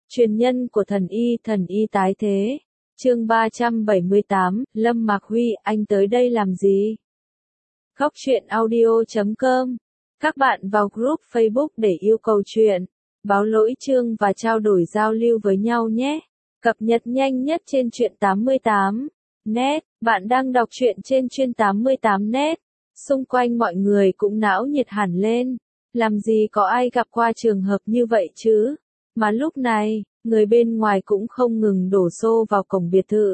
Truyền nhân của thần y tái thế. Chương 378, Lâm Mạc Huy, anh tới đây làm gì? Góc truyện audio.com. Các bạn vào group Facebook để yêu cầu chuyện, báo lỗi chương và trao đổi giao lưu với nhau nhé. Cập nhật nhanh nhất trên truyện 88 net. Bạn đang đọc truyện trên truyện 88 net. Xung quanh mọi người cũng náo nhiệt hẳn lên. Làm gì có ai gặp qua trường hợp như vậy chứ? Mà lúc này, người bên ngoài cũng không ngừng đổ xô vào cổng biệt thự.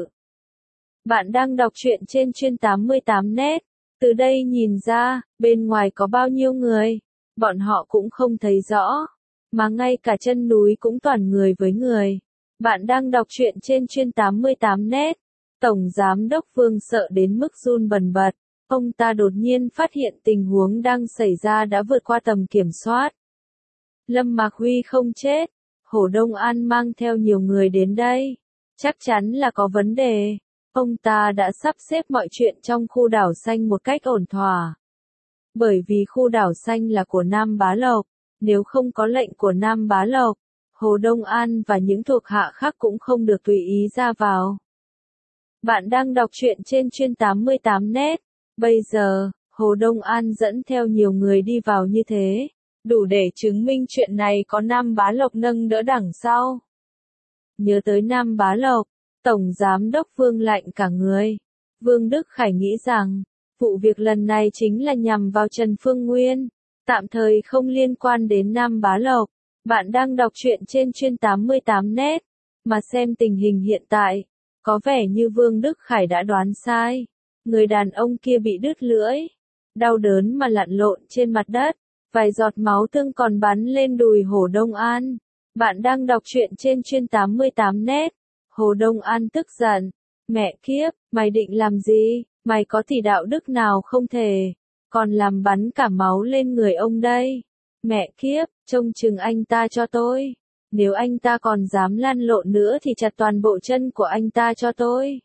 Bạn đang đọc truyện trên truyện 88 net. Từ đây nhìn ra, bên ngoài có bao nhiêu người, bọn họ cũng không thấy rõ. Mà ngay cả chân núi cũng toàn người với người. Bạn đang đọc truyện trên truyện 88 net. Tổng Giám đốc Vương sợ đến mức run bần bật. Ông ta đột nhiên phát hiện tình huống đang xảy ra đã vượt qua tầm kiểm soát. Lâm Mạc Huy không chết. Hồ Đông An mang theo nhiều người đến đây. Chắc chắn là có vấn đề. Ông ta đã sắp xếp mọi chuyện trong khu đảo xanh một cách ổn thỏa. Bởi vì khu đảo xanh là của Nam Bá Lộc. Nếu không có lệnh của Nam Bá Lộc, Hồ Đông An và những thuộc hạ khác cũng không được tùy ý ra vào. Bạn đang đọc truyện trên truyện 88 net. Bây giờ, Hồ Đông An dẫn theo nhiều người đi vào như thế. Đủ để chứng minh chuyện này có Nam Bá Lộc nâng đỡ đằng sau. Nhớ tới Nam Bá Lộc, Tổng Giám đốc Vương lạnh cả người. Vương Đức Khải nghĩ rằng, vụ việc lần này chính là nhằm vào Trần Phương Nguyên, tạm thời không liên quan đến Nam Bá Lộc. Bạn đang đọc truyện trên truyện 88 net, mà xem tình hình hiện tại, có vẻ như Vương Đức Khải đã đoán sai. Người đàn ông kia bị đứt lưỡi, đau đớn mà lặn lộn trên mặt đất. Vài giọt máu tương còn bắn lên đùi Hồ Đông An. Bạn đang đọc truyện trên truyện 88 net. Hồ Đông An tức giận. Mẹ kiếp, mày định làm gì? Mày có thì đạo đức nào không thể. Còn làm bắn cả máu lên người ông đây. Mẹ kiếp, trông chừng anh ta cho tôi. Nếu anh ta còn dám lăn lộn nữa thì chặt toàn bộ chân của anh ta cho tôi.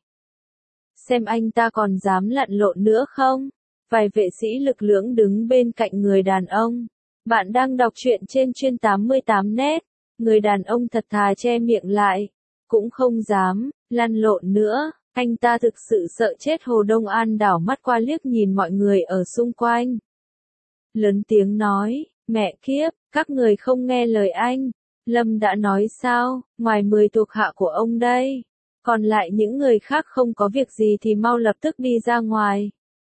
Xem anh ta còn dám lặn lộn nữa không? Vài vệ sĩ lực lưỡng đứng bên cạnh người đàn ông. Bạn đang đọc truyện trên truyện 88 net. Người đàn ông thật thà che miệng lại. Cũng không dám lăn lộn nữa. Anh ta thực sự sợ chết. Hồ Đông An đảo mắt qua liếc nhìn mọi người ở xung quanh. Lớn tiếng nói, mẹ kiếp, các người không nghe lời anh. Lâm đã nói sao, ngoài 10 thuộc hạ của ông đây. Còn lại những người khác không có việc gì thì mau lập tức đi ra ngoài.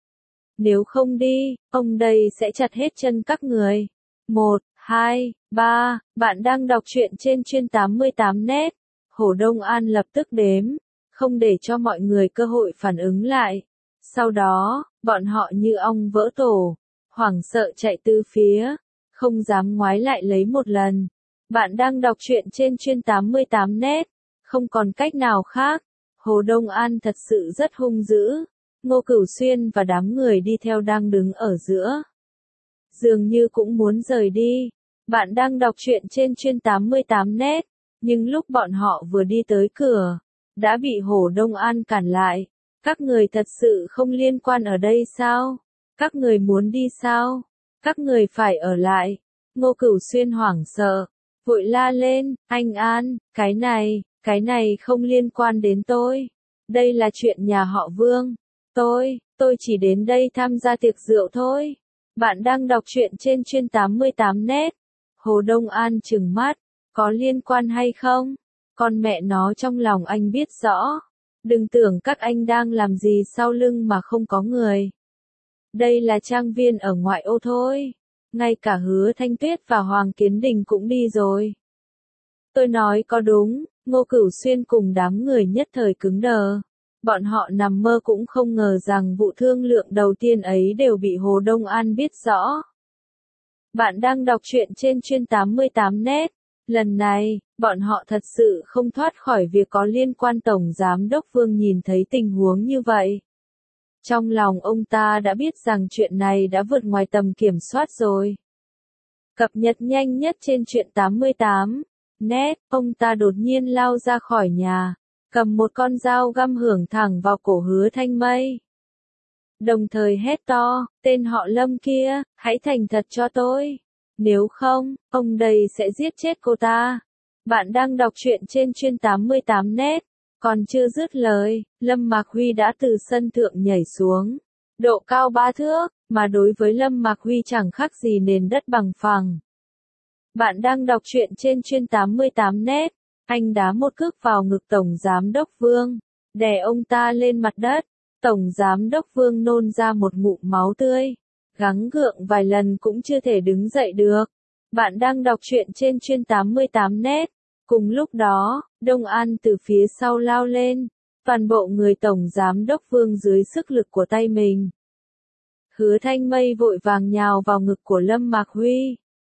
Nếu không đi, ông đây sẽ chặt hết chân các người. 1, 2, 3, bạn đang đọc truyện trên truyện 88 net. Hồ Đông An lập tức đếm, không để cho mọi người cơ hội phản ứng lại. Sau đó, bọn họ như ong vỡ tổ, hoảng sợ chạy tứ phía, không dám ngoái lại lấy một lần. Bạn đang đọc truyện trên truyện 88 net, không còn cách nào khác. Hồ Đông An thật sự rất hung dữ. Ngô Cửu Xuyên và đám người đi theo đang đứng ở giữa. Dường như cũng muốn rời đi. Bạn đang đọc truyện trên truyện 88 net. Nhưng lúc bọn họ vừa đi tới cửa, đã bị Hồ Đông An cản lại. Các người thật sự không liên quan ở đây sao? Các người muốn đi sao? Các người phải ở lại. Ngô Cửu Xuyên hoảng sợ, vội la lên, anh An, cái này không liên quan đến tôi. Đây là chuyện nhà họ Vương. Tôi chỉ đến đây tham gia tiệc rượu thôi. Bạn đang đọc truyện trên truyện 88 net. Hồ Đông An trừng mắt, có liên quan hay không? Con mẹ nó trong lòng anh biết rõ. Đừng tưởng các anh đang làm gì sau lưng mà không có người. Đây là trang viên ở ngoại ô thôi. Ngay cả Hứa Thanh Tuyết và Hoàng Kiến Đình cũng đi rồi. Tôi nói có đúng, Ngô Cửu Xuyên cùng đám người nhất thời cứng đờ. Bọn họ nằm mơ cũng không ngờ rằng vụ thương lượng đầu tiên ấy đều bị Hồ Đông An biết rõ. Bạn đang đọc truyện trên truyện 88 net. Lần này, bọn họ thật sự không thoát khỏi việc có liên quan. Tổng Giám đốc Vương nhìn thấy tình huống như vậy. Trong lòng ông ta đã biết rằng chuyện này đã vượt ngoài tầm kiểm soát rồi. Cập nhật nhanh nhất trên truyện 88 net. Ông ta đột nhiên lao ra khỏi nhà, cầm một con dao găm hưởng thẳng vào cổ Hứa Thanh Mây. Đồng thời hét to, tên họ Lâm kia, hãy thành thật cho tôi. Nếu không, ông đây sẽ giết chết cô ta. Bạn đang đọc truyện trên chuyên 88 net. Còn chưa dứt lời, Lâm Mạc Huy đã từ sân thượng nhảy xuống. Độ cao 3 thước, mà đối với Lâm Mạc Huy chẳng khác gì nền đất bằng phẳng. Bạn đang đọc truyện trên chuyên 88 net. Anh đá một cước vào ngực Tổng Giám đốc Vương, đè ông ta lên mặt đất. Tổng Giám đốc Vương nôn ra một ngụm máu tươi. Gắng gượng vài lần cũng chưa thể đứng dậy được. Bạn đang đọc truyện trên chuyên 88 net. Cùng lúc đó, Đông An từ phía sau lao lên. Toàn bộ người Tổng Giám đốc Vương dưới sức lực của tay mình. Hứa Thanh Mây vội vàng nhào vào ngực của Lâm Mạc Huy.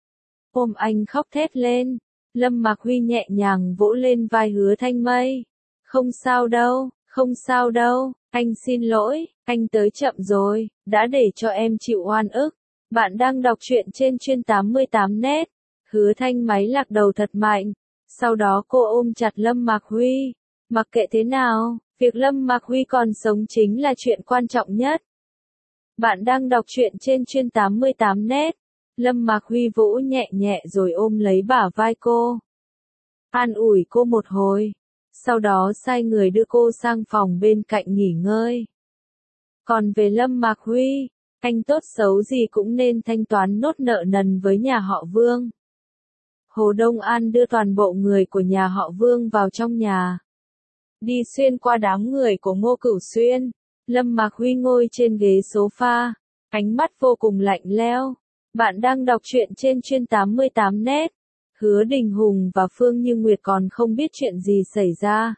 Ôm anh khóc thét lên. Lâm Mạc Huy nhẹ nhàng vỗ lên vai Hứa Thanh Mây. Không sao đâu, không sao đâu, anh xin lỗi, anh tới chậm rồi, đã để cho em chịu oan ức. Bạn đang đọc truyện trên chuyên 88 net. Hứa Thanh Máy lạc đầu thật mạnh. Sau đó cô ôm chặt Lâm Mạc Huy. Mặc kệ thế nào, việc Lâm Mạc Huy còn sống chính là chuyện quan trọng nhất. Bạn đang đọc truyện trên chuyên 88 net. Lâm Mạc Huy vỗ nhẹ nhẹ rồi ôm lấy bả vai cô. An ủi cô một hồi. Sau đó sai người đưa cô sang phòng bên cạnh nghỉ ngơi. Còn về Lâm Mạc Huy, anh tốt xấu gì cũng nên thanh toán nốt nợ nần với nhà họ Vương. Hồ Đông An đưa toàn bộ người của nhà họ Vương vào trong nhà. Đi xuyên qua đám người của Ngô Cửu Xuyên. Lâm Mạc Huy ngồi trên ghế sofa, ánh mắt vô cùng lạnh lẽo. Bạn đang đọc truyện trên chuyên 88 net. Hứa Đình Hùng và Phương Như Nguyệt còn không biết chuyện gì xảy ra.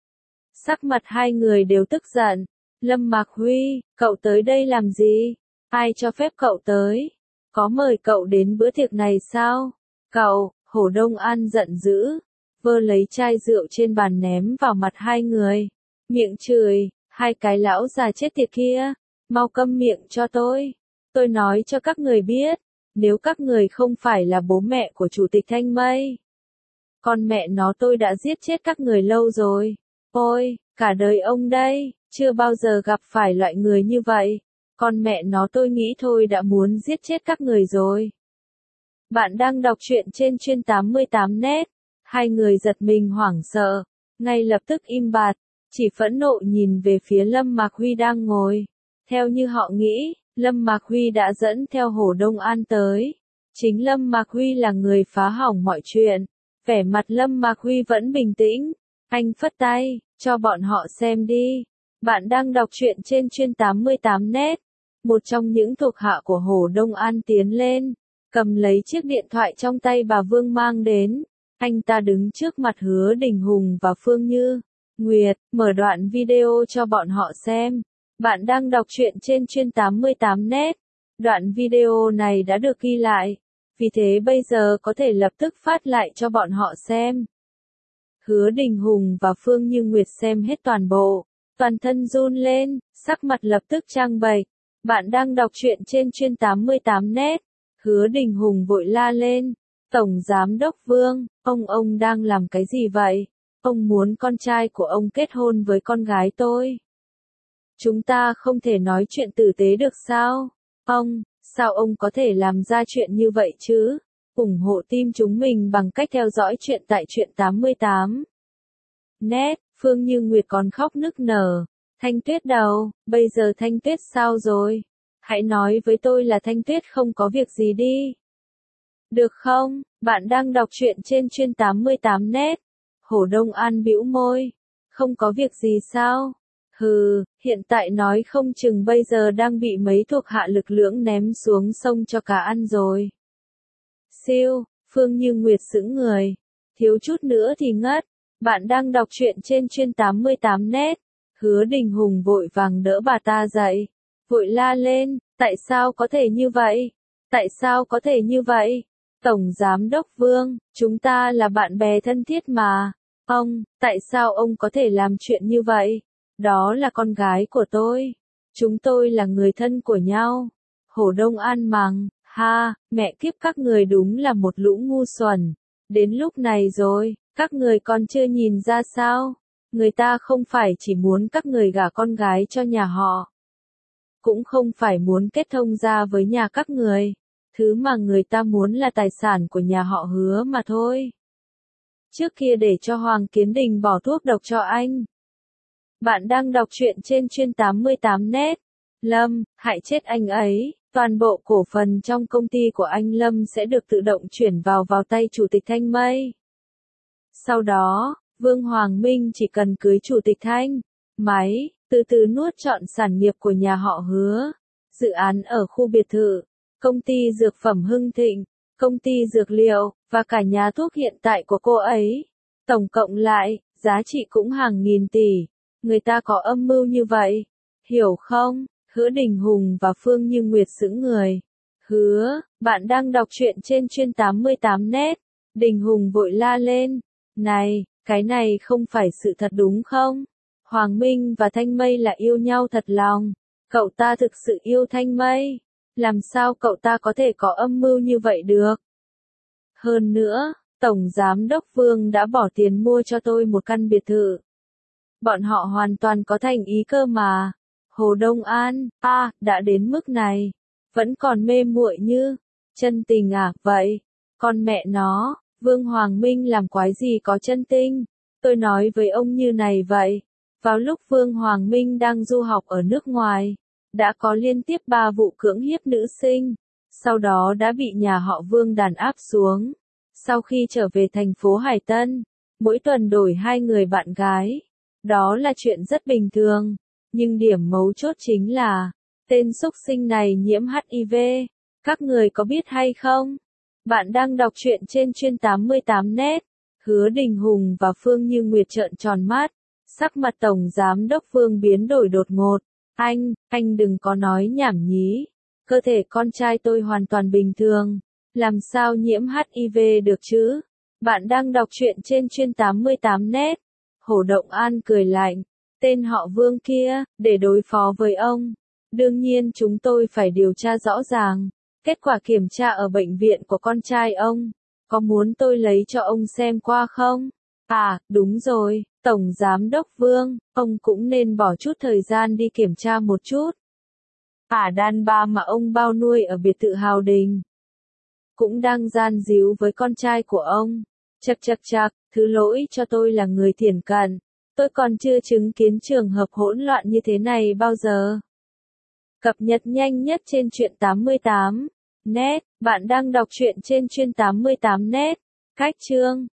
Sắc mặt hai người đều tức giận. Lâm Mạc Huy, cậu tới đây làm gì? Ai cho phép cậu tới? Có mời cậu đến bữa tiệc này sao? Cậu, Hồ Đông An giận dữ, vơ lấy chai rượu trên bàn ném vào mặt hai người. Miệng chửi, hai cái lão già chết tiệt kia, mau câm miệng cho tôi. Tôi nói cho các người biết, nếu các người không phải là bố mẹ của Chủ tịch Thanh Mây, con mẹ nó tôi đã giết chết các người lâu rồi. Ôi, cả đời ông đây, chưa bao giờ gặp phải loại người như vậy. Con mẹ nó tôi nghĩ thôi đã muốn giết chết các người rồi. Bạn đang đọc truyện trên chuyên 88 net. Hai người giật mình hoảng sợ, ngay lập tức im bặt, chỉ phẫn nộ nhìn về phía Lâm Mạc Huy đang ngồi. Theo như họ nghĩ, Lâm Mạc Huy đã dẫn theo Hồ Đông An tới. Chính Lâm Mạc Huy là người phá hỏng mọi chuyện. Vẻ mặt Lâm Mạc Huy vẫn bình tĩnh. Anh phất tay, cho bọn họ xem đi. Bạn đang đọc truyện trên chuyên 88 net. Một trong những thuộc hạ của Hồ Đông An tiến lên, cầm lấy chiếc điện thoại trong tay bà Vương mang đến. Anh ta đứng trước mặt Hứa Đình Hùng và Phương Như Nguyệt, mở đoạn video cho bọn họ xem. Bạn đang đọc truyện trên chuyên 88 net. Đoạn video này đã được ghi lại, vì thế bây giờ có thể lập tức phát lại cho bọn họ xem. Hứa Đình Hùng và Phương Như Nguyệt xem hết toàn bộ, toàn thân run lên, sắc mặt lập tức trắng bệch. Bạn đang đọc truyện trên chuyên 88 net. Hứa Đình Hùng vội la lên. Tổng Giám đốc Vương, ông đang làm cái gì vậy? Ông muốn con trai của ông kết hôn với con gái tôi. Chúng ta không thể nói chuyện tử tế được sao? Sao ông có thể làm ra chuyện như vậy chứ? Ủng hộ team chúng mình bằng cách theo dõi chuyện tại truyện 88 net. Phương Như Nguyệt còn khóc nức nở. Thanh Tuyết đâu, bây giờ Thanh Tuyết sao rồi? Hãy nói với tôi là Thanh Tuyết không có việc gì đi. Được không? Bạn đang đọc truyện trên chuyên 88 net. Hồ Đông An bĩu môi. Không có việc gì sao? Hừ, hiện tại nói không chừng bây giờ đang bị mấy thuộc hạ lực lưỡng ném xuống sông cho cá ăn rồi. Siêu, Phương Như Nguyệt sững người. Thiếu chút nữa thì ngất. Bạn đang đọc truyện trên chuyên 88 net. Hứa Đình Hùng vội vàng đỡ bà ta dậy. Vội la lên, tại sao có thể như vậy? Tại sao có thể như vậy? Tổng Giám đốc Vương, chúng ta là bạn bè thân thiết mà. Tại sao ông có thể làm chuyện như vậy? Đó là con gái của tôi. Chúng tôi là người thân của nhau. Hồ Đông An mắng, ha, mẹ kiếp các người đúng là một lũ ngu xuẩn. Đến lúc này rồi, các người còn chưa nhìn ra sao? Người ta không phải chỉ muốn các người gả con gái cho nhà họ. Cũng không phải muốn kết thông gia với nhà các người. Thứ mà người ta muốn là tài sản của nhà họ Hứa mà thôi. trước kia để cho Hoàng Kiến Đình bỏ thuốc độc cho anh. Bạn đang đọc truyện trên chuyên 88 net. Lâm, hại chết anh ấy, toàn bộ cổ phần trong công ty của anh Lâm sẽ được tự động chuyển vào tay Chủ tịch Thanh Mây. Sau đó, Vương Hoàng Minh chỉ cần cưới Chủ tịch Thanh Máy, từ từ nuốt trọn sản nghiệp của nhà họ Hứa. Dự án ở khu biệt thự, công ty dược phẩm Hưng Thịnh, công ty dược liệu, và cả nhà thuốc hiện tại của cô ấy. Tổng cộng lại, giá trị cũng hàng nghìn tỷ. Người ta có âm mưu như vậy. Hiểu không? Hứa Đình Hùng và Phương Như Nguyệt sững người. Hứa, bạn đang đọc truyện trên chuyên 88 net. Đình Hùng vội la lên. Này, cái này không phải sự thật đúng không? Hoàng Minh và Thanh Mây là yêu nhau thật lòng. Cậu ta thực sự yêu Thanh Mây. Làm sao cậu ta có thể có âm mưu như vậy được? Hơn nữa, Tổng Giám đốc Vương đã bỏ tiền mua cho tôi một căn biệt thự. Bọn họ hoàn toàn có thành ý cơ mà. Hồ Đông An, đã đến mức này. Vẫn còn mê muội như. Chân tình à, vậy. Con mẹ nó, Vương Hoàng Minh làm quái gì có chân tình. Tôi nói với ông như này vậy. Vào lúc Vương Hoàng Minh đang du học ở nước ngoài, đã có liên tiếp 3 vụ cưỡng hiếp nữ sinh. Sau đó đã bị nhà họ Vương đàn áp xuống. Sau khi trở về thành phố Hải Tân, mỗi tuần đổi 2 người bạn gái. Đó là chuyện rất bình thường. Nhưng điểm mấu chốt chính là, tên xúc sinh này nhiễm HIV. Các người có biết hay không? Bạn đang đọc truyện trên chuyên 88 net. Hứa Đình Hùng và Phương Như Nguyệt trợn tròn mắt. Sắc mặt Tổng Giám đốc Vương biến đổi đột ngột. Anh đừng có nói nhảm nhí. Cơ thể con trai tôi hoàn toàn bình thường. Làm sao nhiễm HIV được chứ? Bạn đang đọc truyện trên chuyên 88 net. Hồ Động An cười lạnh. Tên họ Vương kia, để đối phó với ông. Đương nhiên chúng tôi phải điều tra rõ ràng. Kết quả kiểm tra ở bệnh viện của con trai ông. Có muốn tôi lấy cho ông xem qua không? Đúng rồi, Tổng Giám đốc Vương, ông cũng nên bỏ chút thời gian đi kiểm tra một chút. Đàn bà mà ông bao nuôi ở biệt thự Hào Đình cũng đang gian díu với con trai của ông. Chậc, thứ lỗi cho tôi là người thiển cận. Tôi còn chưa chứng kiến trường hợp hỗn loạn như thế này bao giờ. Cập nhật nhanh nhất trên truyện 88 net. Bạn đang đọc truyện trên chuyên 88 net. Cách chương